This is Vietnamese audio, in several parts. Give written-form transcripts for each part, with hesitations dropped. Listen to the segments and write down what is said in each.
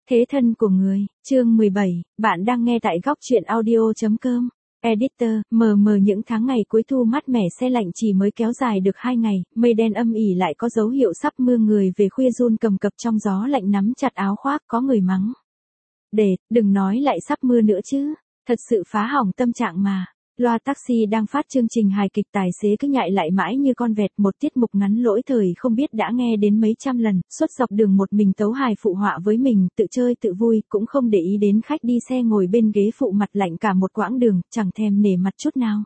Thế thân của người, chương 17, bạn đang nghe tại góc truyện audio.com. Editor, mờ những tháng ngày cuối thu mát mẻ se lạnh chỉ mới kéo dài được 2 ngày, mây đen âm ỉ lại có dấu hiệu sắp mưa, người về khuya run cầm cập trong gió lạnh nắm chặt áo khoác, có người mắng. Đừng nói lại sắp mưa nữa chứ, thật sự phá hỏng tâm trạng mà. Loa taxi đang phát chương trình hài kịch, tài xế cứ nhại lại mãi như con vẹt, một tiết mục ngắn lỗi thời không biết đã nghe đến mấy trăm lần, suốt dọc đường một mình tấu hài phụ họa với mình, tự chơi tự vui, cũng không để ý đến khách đi xe ngồi bên ghế phụ mặt lạnh cả một quãng đường, chẳng thèm nể mặt chút nào.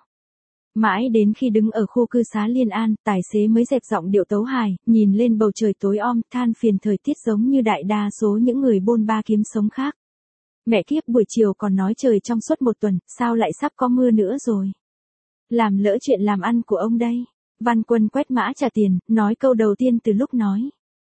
Mãi đến khi đứng ở khu cư xá Liên An, tài xế mới dẹp giọng điệu tấu hài, nhìn lên bầu trời tối om, than phiền thời tiết giống như đại đa số những người bôn ba kiếm sống khác. Mẹ kiếp, buổi chiều còn nói trời trong suốt một tuần, sao lại sắp có mưa nữa rồi? Làm lỡ chuyện làm ăn của ông đây. Văn Quân quét mã trả tiền, nói câu đầu tiên từ lúc nói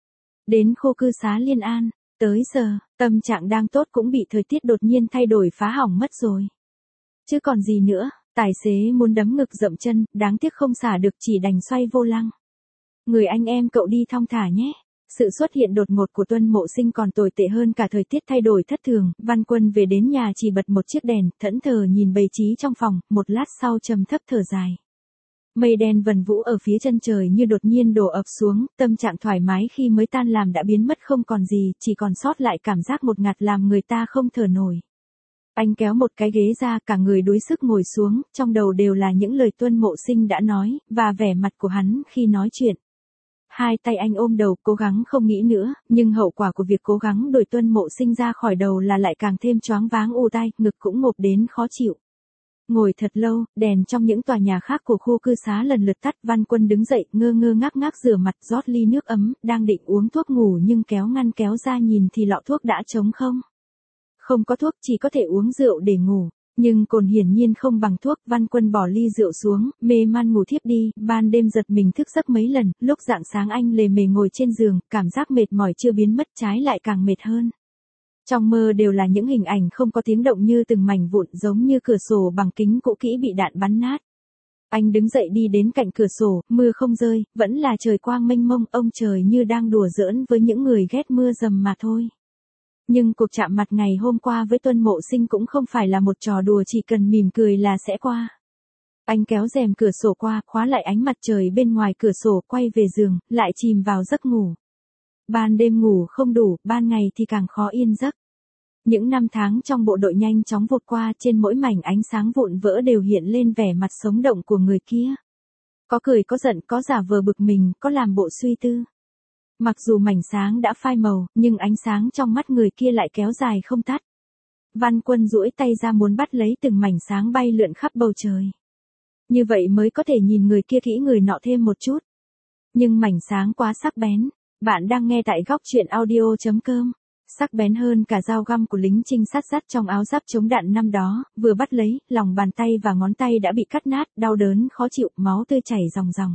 đến khu cư xá Liên An. Tới giờ, tâm trạng đang tốt cũng bị thời tiết đột nhiên thay đổi phá hỏng mất rồi. Chứ còn gì nữa, tài xế muốn đấm ngực dậm chân, đáng tiếc không xả được, chỉ đành xoay vô lăng. Người anh em cậu đi thong thả nhé. Sự xuất hiện đột ngột của Tuân Mộ Sinh còn tồi tệ hơn cả thời tiết thay đổi thất thường. Văn Quân về đến nhà chỉ bật một chiếc đèn, thẫn thờ nhìn bày trí trong phòng, một lát sau trầm thấp thở dài. Mây đen vần vũ ở phía chân trời như đột nhiên đổ ập xuống, tâm trạng thoải mái khi mới tan làm đã biến mất không còn gì, chỉ còn sót lại cảm giác một ngạt làm người ta không thở nổi. Anh kéo một cái ghế ra, cả người đuối sức ngồi xuống, trong đầu đều là những lời Tuân Mộ Sinh đã nói, và vẻ mặt của hắn khi nói chuyện. Hai tay anh ôm đầu, cố gắng không nghĩ nữa, nhưng hậu quả của việc cố gắng đuổi Tuân Mộ Sinh ra khỏi đầu là lại càng thêm choáng váng u tai, ngực cũng ngộp đến khó chịu. Ngồi thật lâu, đèn trong những tòa nhà khác của khu cư xá lần lượt tắt, Văn Quân đứng dậy, ngơ ngác rửa mặt, rót ly nước ấm, đang định uống thuốc ngủ nhưng kéo ngăn kéo ra nhìn thì lọ thuốc đã trống không. Không có thuốc, chỉ có thể uống rượu để ngủ. Nhưng cồn hiển nhiên không bằng thuốc, Văn Quân bỏ ly rượu xuống, mê man ngủ thiếp đi, ban đêm giật mình thức giấc mấy lần, lúc rạng sáng anh lề mề ngồi trên giường, cảm giác mệt mỏi chưa biến mất, trái lại càng mệt hơn. Trong mơ đều là những hình ảnh không có tiếng động như từng mảnh vụn, giống như cửa sổ bằng kính cũ kỹ bị đạn bắn nát. Anh đứng dậy đi đến cạnh cửa sổ, mưa không rơi, vẫn là trời quang mênh mông, ông trời như đang đùa giỡn với những người ghét mưa dầm mà thôi. Nhưng cuộc chạm mặt ngày hôm qua với Tuân Mộ Sinh cũng không phải là một trò đùa, chỉ cần mỉm cười là sẽ qua. Anh kéo rèm cửa sổ qua, khóa lại ánh mặt trời bên ngoài cửa sổ, quay về giường, lại chìm vào giấc ngủ. Ban đêm ngủ không đủ, ban ngày thì càng khó yên giấc. Những năm tháng trong bộ đội nhanh chóng vụt qua, trên mỗi mảnh ánh sáng vụn vỡ đều hiện lên vẻ mặt sống động của người kia. Có cười có giận, có giả vờ bực mình, có làm bộ suy tư. Mặc dù mảnh sáng đã phai màu, nhưng ánh sáng trong mắt người kia lại kéo dài không tắt. Văn Quân duỗi tay ra muốn bắt lấy từng mảnh sáng bay lượn khắp bầu trời. Như vậy mới có thể nhìn người kia kỹ người nọ thêm một chút. Nhưng mảnh sáng quá sắc bén. Bạn đang nghe tại góc truyện audio.com. Sắc bén hơn cả dao găm của lính trinh sát dắt trong áo giáp chống đạn năm đó, vừa bắt lấy, lòng bàn tay và ngón tay đã bị cắt nát, đau đớn khó chịu, máu tươi chảy ròng ròng.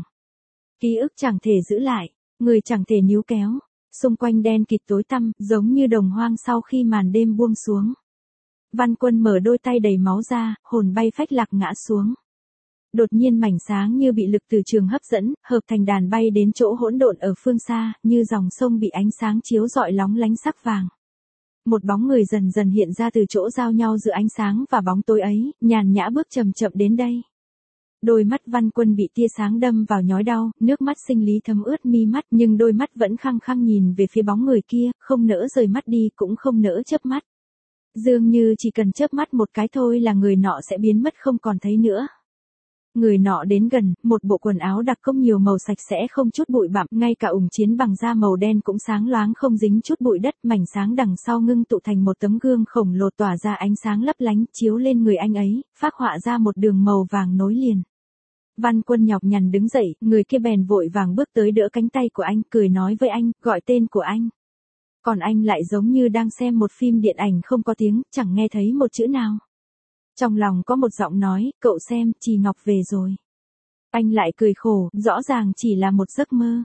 Ký ức chẳng thể giữ lại. Người chẳng thể níu kéo, xung quanh đen kịt tối tăm, giống như đồng hoang sau khi màn đêm buông xuống. Văn Quân mở đôi tay đầy máu ra, hồn bay phách lạc ngã xuống. Đột nhiên mảnh sáng như bị lực từ trường hấp dẫn, hợp thành đàn bay đến chỗ hỗn độn ở phương xa, như dòng sông bị ánh sáng chiếu rọi lóng lánh sắc vàng. Một bóng người dần dần hiện ra từ chỗ giao nhau giữa ánh sáng và bóng tối ấy, nhàn nhã bước chậm chậm đến đây. Đôi mắt Văn Quân bị tia sáng đâm vào nhói đau, nước mắt sinh lý thấm ướt mi mắt, nhưng đôi mắt vẫn khăng khăng nhìn về phía bóng người kia, không nỡ rời mắt đi, cũng không nỡ chớp mắt. Dường như chỉ cần chớp mắt một cái thôi là người nọ sẽ biến mất không còn thấy nữa. Người nọ đến gần, một bộ quần áo đặc công nhiều màu sạch sẽ không chút bụi bặm, ngay cả ủng chiến bằng da màu đen cũng sáng loáng không dính chút bụi đất, mảnh sáng đằng sau ngưng tụ thành một tấm gương khổng lồ tỏa ra ánh sáng lấp lánh, chiếu lên người anh ấy, phác họa ra một đường màu vàng nối liền. Văn Quân nhọc nhằn đứng dậy, người kia bèn vội vàng bước tới đỡ cánh tay của anh, cười nói với anh, gọi tên của anh. Còn anh lại giống như đang xem một phim điện ảnh không có tiếng, chẳng nghe thấy một chữ nào. Trong lòng có một giọng nói, cậu xem, Trì Ngọc về rồi. Anh lại cười khổ, rõ ràng chỉ là một giấc mơ.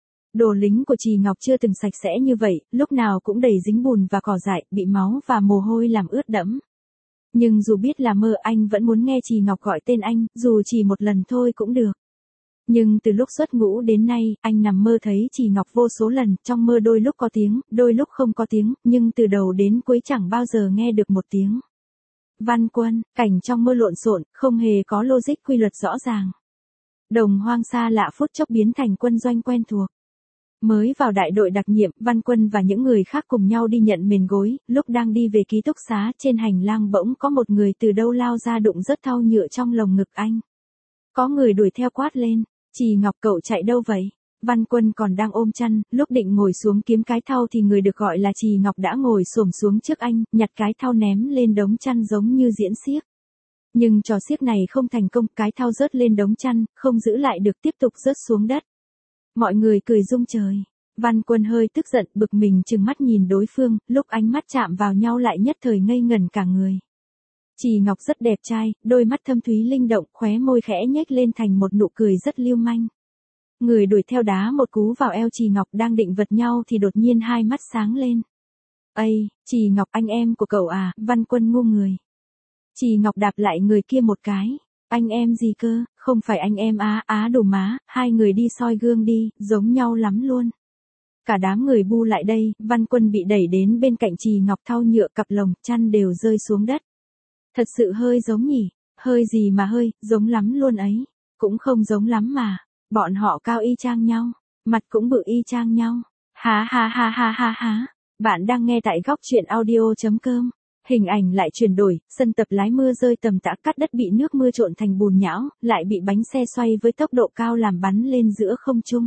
Đồ lính của Trì Ngọc chưa từng sạch sẽ như vậy, lúc nào cũng đầy dính bùn và cỏ dại, bị máu và mồ hôi làm ướt đẫm. Nhưng dù biết là mơ, anh vẫn muốn nghe Trì Ngọc gọi tên anh, dù chỉ một lần thôi cũng được. Nhưng từ lúc xuất ngũ đến nay, anh nằm mơ thấy Trì Ngọc vô số lần, trong mơ đôi lúc có tiếng, đôi lúc không có tiếng, nhưng từ đầu đến cuối chẳng bao giờ nghe được một tiếng. Văn Quân, cảnh trong mơ lộn xộn, không hề có logic quy luật rõ ràng. Đồng hoang xa lạ phút chốc biến thành quân doanh quen thuộc. Mới vào đại đội đặc nhiệm, Văn Quân và những người khác cùng nhau đi nhận mền gối, lúc đang đi về ký túc xá trên hành lang bỗng có một người từ đâu lao ra đụng rớt thau nhựa trong lồng ngực anh. Có người đuổi theo quát lên, Trì Ngọc cậu chạy đâu vậy? Văn Quân còn đang ôm chăn, lúc định ngồi xuống kiếm cái thau thì người được gọi là Trì Ngọc đã ngồi xổm xuống trước anh, nhặt cái thau ném lên đống chăn giống như diễn xiếc. Nhưng trò xiếc này không thành công, cái thau rớt lên đống chăn, không giữ lại được tiếp tục rớt xuống đất. Mọi người cười rung trời. Văn Quân hơi tức giận, bực mình trừng mắt nhìn đối phương, lúc ánh mắt chạm vào nhau lại nhất thời ngây ngẩn cả người. Trì Ngọc rất đẹp trai, đôi mắt thâm thúy linh động, khóe môi khẽ nhếch lên thành một nụ cười rất lưu manh. Người đuổi theo đá một cú vào eo Trì Ngọc đang định vật nhau thì đột nhiên hai mắt sáng lên. Ây, Trì Ngọc anh em của cậu à? Văn Quân ngu người. Trì Ngọc đạp lại người kia một cái. Anh em gì cơ, không phải anh em đồ má, hai người đi soi gương đi, giống nhau lắm luôn. Cả đám người bu lại đây, Văn Quân bị đẩy đến bên cạnh Trì Ngọc, thau nhựa, cặp lồng, chăn đều rơi xuống đất. Thật sự hơi giống nhỉ, hơi gì mà hơi, giống lắm luôn ấy. Cũng không giống lắm mà, bọn họ cao y chang nhau, mặt cũng bự y chang nhau. Há ha ha ha ha ha, bạn đang nghe tại góc truyện audio.com. Hình ảnh lại chuyển đổi, sân tập lái mưa rơi tầm tã, cát đất bị nước mưa trộn thành bùn nhão, lại bị bánh xe xoay với tốc độ cao làm bắn lên giữa không trung.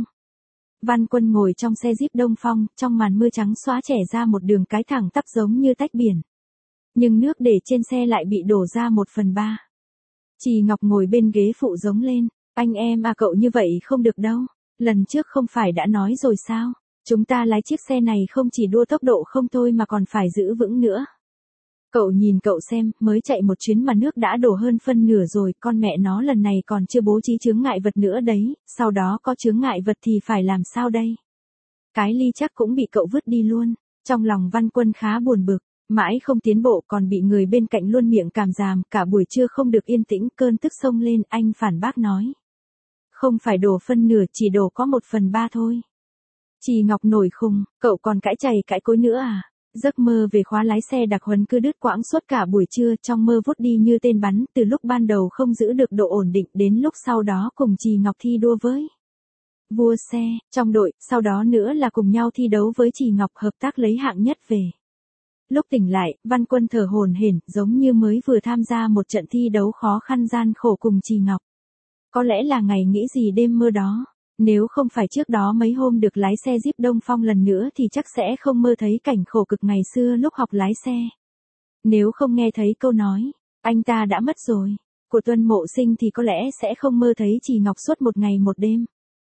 Văn Quân ngồi trong xe Jeep Đông Phong, trong màn mưa trắng xóa chẻ ra một đường cái thẳng tắp giống như tách biển. Nhưng nước để trên xe lại bị đổ ra 1/3. Trì Ngọc ngồi bên ghế phụ giống lên, anh em cậu như vậy không được đâu, lần trước không phải đã nói rồi sao, chúng ta lái chiếc xe này không chỉ đua tốc độ không thôi mà còn phải giữ vững nữa. Cậu nhìn cậu xem, mới chạy một chuyến mà nước đã đổ hơn phân nửa rồi, con mẹ nó lần này còn chưa bố trí chướng ngại vật nữa đấy, sau đó có chướng ngại vật thì phải làm sao đây? Cái ly chắc cũng bị cậu vứt đi luôn. Trong lòng Văn Quân khá buồn bực, mãi không tiến bộ còn bị người bên cạnh luôn miệng càm ràm, cả buổi trưa không được yên tĩnh, cơn tức xông lên, anh phản bác nói. Không phải đổ phân nửa, chỉ đổ có 1/3 thôi. Trì Ngọc nổi khùng, cậu còn cãi chày cãi cối nữa à? Giấc mơ về khóa lái xe đặc huấn cứ đứt quãng suốt cả buổi trưa, trong mơ vút đi như tên bắn, từ lúc ban đầu không giữ được độ ổn định đến lúc sau đó cùng Trì Ngọc thi đua với vua xe, trong đội, sau đó nữa là cùng nhau thi đấu với Trì Ngọc, hợp tác lấy hạng nhất về. Lúc tỉnh lại, Văn Quân thở hổn hển, giống như mới vừa tham gia một trận thi đấu khó khăn gian khổ cùng Trì Ngọc. Có lẽ là ngày nghĩ gì đêm mơ đó. Nếu không phải trước đó mấy hôm được lái xe Jeep Đông Phong lần nữa thì chắc sẽ không mơ thấy cảnh khổ cực ngày xưa lúc học lái xe. Nếu không nghe thấy câu nói, anh ta đã mất rồi, của Tuân Mộ Sinh thì có lẽ sẽ không mơ thấy Trì Ngọc suốt một ngày một đêm.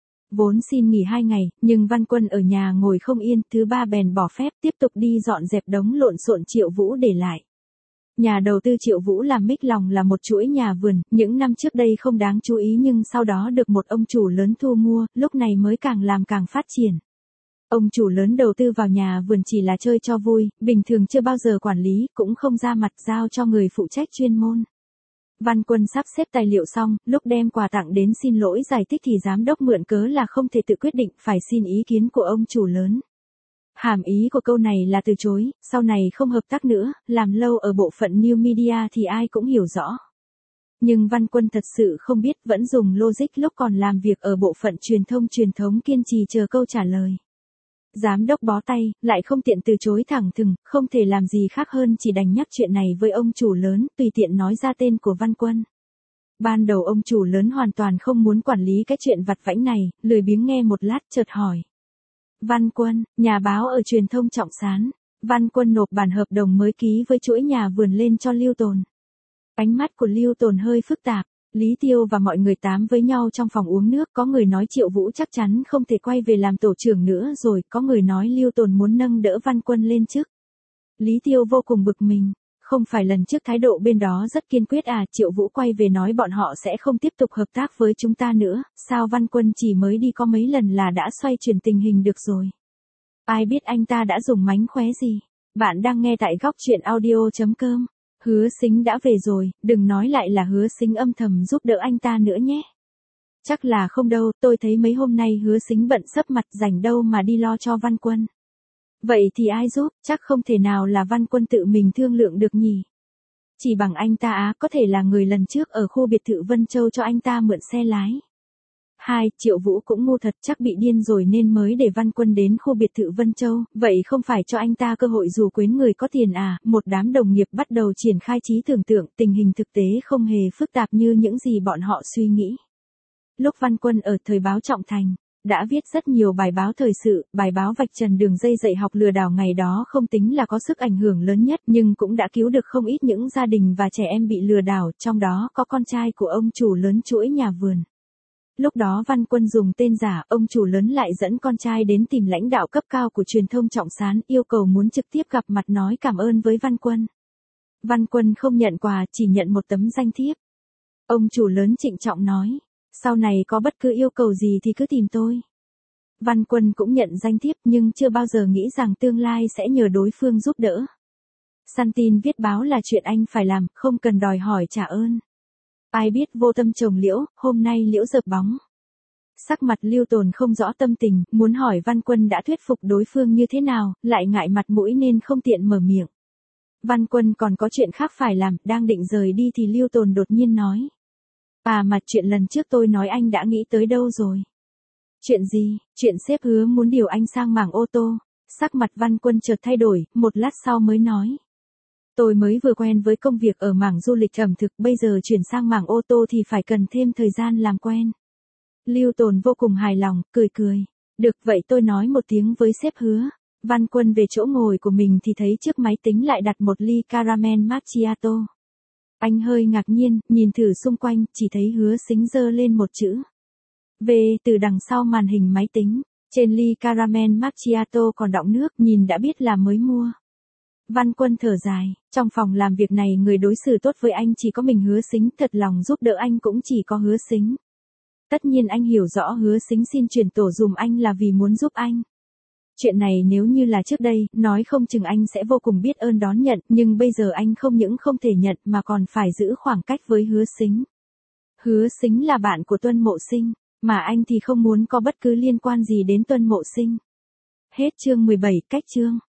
Vốn xin nghỉ 2 ngày, nhưng Văn Quân ở nhà ngồi không yên, thứ 3 bèn bỏ phép tiếp tục đi dọn dẹp đống lộn xộn Triệu Vũ để lại. Nhà đầu tư Triệu Vũ làm Mích Lòng là một chuỗi nhà vườn, những năm trước đây không đáng chú ý nhưng sau đó được một ông chủ lớn thu mua, lúc này mới càng làm càng phát triển. Ông chủ lớn đầu tư vào nhà vườn chỉ là chơi cho vui, bình thường chưa bao giờ quản lý, cũng không ra mặt, giao cho người phụ trách chuyên môn. Văn Quân sắp xếp tài liệu xong, lúc đem quà tặng đến xin lỗi giải thích thì giám đốc mượn cớ là không thể tự quyết định, phải xin ý kiến của ông chủ lớn. Hàm ý của câu này là từ chối, sau này không hợp tác nữa, làm lâu ở bộ phận New Media thì ai cũng hiểu rõ. Nhưng Văn Quân thật sự không biết, vẫn dùng logic lúc còn làm việc ở bộ phận truyền thống kiên trì chờ câu trả lời. Giám đốc bó tay, lại không tiện từ chối thẳng thừng, không thể làm gì khác hơn chỉ đành nhắc chuyện này với ông chủ lớn, tùy tiện nói ra tên của Văn Quân. Ban đầu ông chủ lớn hoàn toàn không muốn quản lý cái chuyện vặt vãnh này, lười biếng nghe một lát chợt hỏi. Văn Quân, nhà báo ở truyền thông Trọng Sán. Văn Quân nộp bản hợp đồng mới ký với chuỗi nhà vườn lên cho Lưu Tồn. Ánh mắt của Lưu Tồn hơi phức tạp. Lý Tiêu và mọi người tám với nhau trong phòng uống nước, có người nói Triệu Vũ chắc chắn không thể quay về làm tổ trưởng nữa rồi, có người nói Lưu Tồn muốn nâng đỡ Văn Quân lên chức. Lý Tiêu vô cùng bực mình. Không phải lần trước thái độ bên đó rất kiên quyết à, Triệu Vũ quay về nói bọn họ sẽ không tiếp tục hợp tác với chúng ta nữa, sao Văn Quân chỉ mới đi có mấy lần là đã xoay chuyển tình hình được rồi. Ai biết anh ta đã dùng mánh khóe gì. Bạn đang nghe tại góc truyện audio.com. Hứa Sính đã về rồi, đừng nói lại là Hứa Sính âm thầm giúp đỡ anh ta nữa nhé. Chắc là không đâu, tôi thấy mấy hôm nay Hứa Sính bận sấp mặt rảnh đâu mà đi lo cho Văn Quân. Vậy thì ai giúp, chắc không thể nào là Văn Quân tự mình thương lượng được nhỉ. Chỉ bằng anh ta á, có thể là người lần trước ở khu biệt thự Vân Châu cho anh ta mượn xe lái. 2. Triệu Vũ cũng ngu thật, chắc bị điên rồi nên mới để Văn Quân đến khu biệt thự Vân Châu, vậy không phải cho anh ta cơ hội dụ quyến người có tiền à. Một đám đồng nghiệp bắt đầu triển khai trí tưởng tượng, tình hình thực tế không hề phức tạp như những gì bọn họ suy nghĩ. Lúc Văn Quân ở thời báo Trọng Thành, đã viết rất nhiều bài báo thời sự, bài báo vạch trần đường dây dạy học lừa đảo ngày đó không tính là có sức ảnh hưởng lớn nhất nhưng cũng đã cứu được không ít những gia đình và trẻ em bị lừa đảo, trong đó có con trai của ông chủ lớn chuỗi nhà vườn. Lúc đó Văn Quân dùng tên giả, ông chủ lớn lại dẫn con trai đến tìm lãnh đạo cấp cao của truyền thông Trọng Sán, yêu cầu muốn trực tiếp gặp mặt nói cảm ơn với Văn Quân. Văn Quân không nhận quà, chỉ nhận một tấm danh thiếp. Ông chủ lớn trịnh trọng nói, sau này có bất cứ yêu cầu gì thì cứ tìm tôi. Văn Quân cũng nhận danh thiếp nhưng chưa bao giờ nghĩ rằng tương lai sẽ nhờ đối phương giúp đỡ. Săn tin viết báo là chuyện anh phải làm, không cần đòi hỏi trả ơn. Ai biết vô tâm trồng liễu, hôm nay liễu dợp bóng. Sắc mặt Lưu Tồn không rõ tâm tình, muốn hỏi Văn Quân đã thuyết phục đối phương như thế nào, lại ngại mặt mũi nên không tiện mở miệng. Văn Quân còn có chuyện khác phải làm, đang định rời đi thì Lưu Tồn đột nhiên nói. À mà chuyện lần trước tôi nói anh đã nghĩ tới đâu rồi? Chuyện gì? Chuyện sếp Hứa muốn điều anh sang mảng ô tô. Sắc mặt Văn Quân chợt thay đổi, một lát sau mới nói. Tôi mới vừa quen với công việc ở mảng du lịch ẩm thực, bây giờ chuyển sang mảng ô tô thì phải cần thêm thời gian làm quen. Lưu Tồn vô cùng hài lòng, cười cười. Được vậy tôi nói một tiếng với sếp Hứa. Văn Quân về chỗ ngồi của mình thì thấy trước máy tính lại đặt một ly caramel macchiato. Anh hơi ngạc nhiên, nhìn thử xung quanh, chỉ thấy Hứa Sính giơ lên một chữ V từ đằng sau màn hình máy tính. Trên ly caramel macchiato còn đọng nước, nhìn đã biết là mới mua. Văn Quân thở dài, trong phòng làm việc này người đối xử tốt với anh chỉ có mình Hứa Sính, thật lòng giúp đỡ anh cũng chỉ có Hứa Sính. Tất nhiên anh hiểu rõ Hứa Sính xin chuyển tổ dùm anh là vì muốn giúp anh. Chuyện này nếu như là trước đây, nói không chừng anh sẽ vô cùng biết ơn đón nhận, nhưng bây giờ anh không những không thể nhận mà còn phải giữ khoảng cách với Hứa Sính. Hứa Sính là bạn của Tuân Mộ Sinh, mà anh thì không muốn có bất cứ liên quan gì đến Tuân Mộ Sinh. Hết chương 17, cách chương.